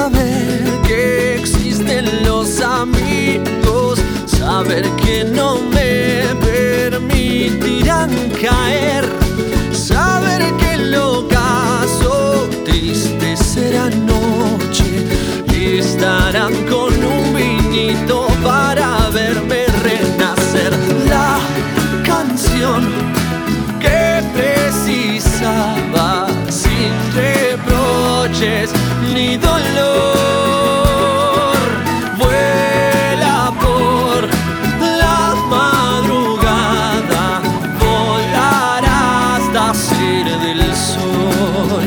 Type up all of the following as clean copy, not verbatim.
saber que existen los amigos, saber que no me permitirán caer, saber que el ocaso triste será noche y estarán con un vinito para verme renacer. La canción que precisaba, sin reproches ni dolor, vuela por la madrugada, volará hasta ser del sol.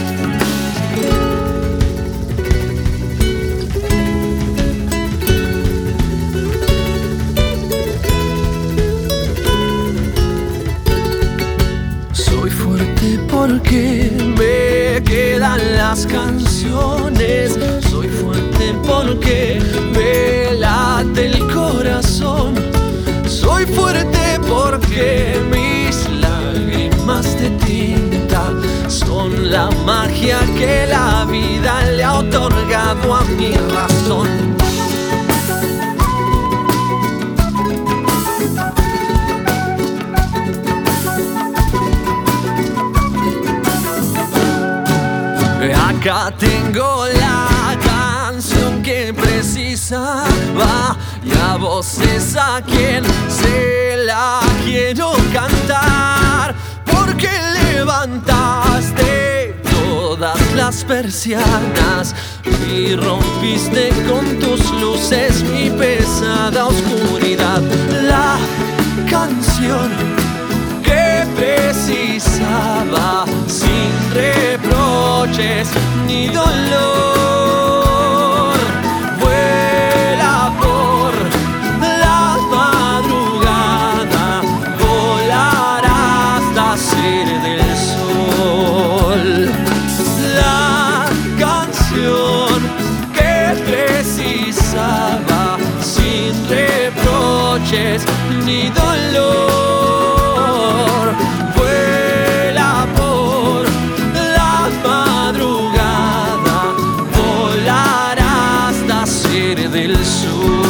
Soy fuerte porque me quedan las canciones, soy fuerte porque me late el corazón, soy fuerte porque mis lágrimas de tinta son la magia que la vida le ha otorgado a mi razón. Acá tengo la canción que precisaba y a vos es a quien se la quiero cantar, porque levantaste todas las persianas y rompiste con tus luces mi pesada oscuridad. La canción que precisaba, sin reproches ni dolor, vuela por la madrugada, volará hasta ser del sol. La canción que precisaba, sin reproches ni dolor, vuela por la madrugada, volará hasta ser del sur.